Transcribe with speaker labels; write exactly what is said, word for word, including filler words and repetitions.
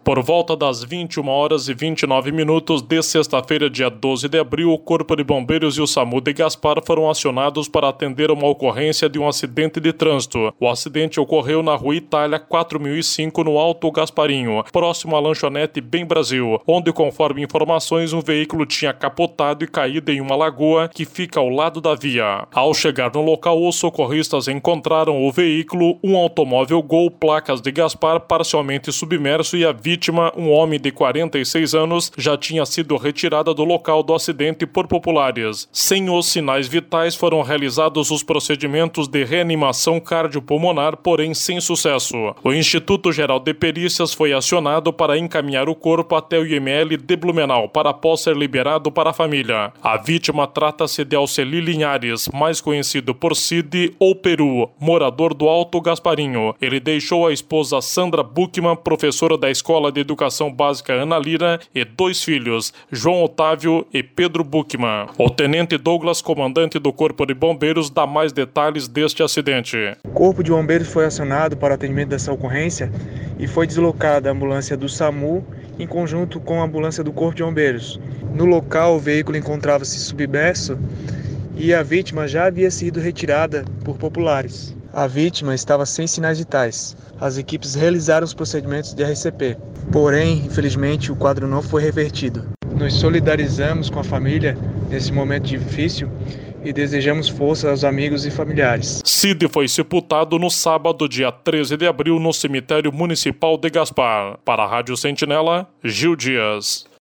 Speaker 1: Por volta das vinte e uma horas e vinte e nove minutos de sexta-feira, dia doze de abril, o Corpo de Bombeiros e o SAMU de Gaspar foram acionados para atender uma ocorrência de um acidente de trânsito. O acidente ocorreu na Rua Itália quatro mil e cinco, no Alto Gasparinho, próximo à lanchonete Bem Brasil, onde, conforme informações, um veículo tinha capotado e caído em uma lagoa que fica ao lado da via. Ao chegar no local, os socorristas encontraram o veículo, um automóvel Gol, placas de Gaspar, parcialmente submerso, e a vítima, um homem de quarenta e seis anos, já tinha sido retirada do local do acidente por populares. Sem os sinais vitais, foram realizados os procedimentos de reanimação cardiopulmonar, porém sem sucesso. O Instituto Geral de Perícias foi acionado para encaminhar o corpo até o I M L de Blumenau, para após ser liberado para a família. A vítima trata-se de Alceli Linhares, mais conhecido por Cid ou Peru, morador do Alto Gasparinho. Ele deixou a esposa Sandra Buchmann, professora da Escola de Educação Básica Ana Lira, e dois filhos, João Otávio e Pedro Buchmann. O tenente Douglas, comandante do Corpo de Bombeiros, dá mais detalhes deste acidente.
Speaker 2: O Corpo de Bombeiros foi acionado para o atendimento dessa ocorrência e foi deslocada a ambulância do SAMU em conjunto com a ambulância do Corpo de Bombeiros. No local, o veículo encontrava-se submerso e a vítima já havia sido retirada por populares. A vítima estava sem sinais vitais. As equipes realizaram os procedimentos de R C P. Porém, infelizmente, o quadro não foi revertido. Nos solidarizamos com a família nesse momento difícil e desejamos força aos amigos e familiares.
Speaker 1: Cid foi sepultado no sábado, dia treze de abril, no cemitério municipal de Gaspar. Para a Rádio Sentinela, Gil Dias.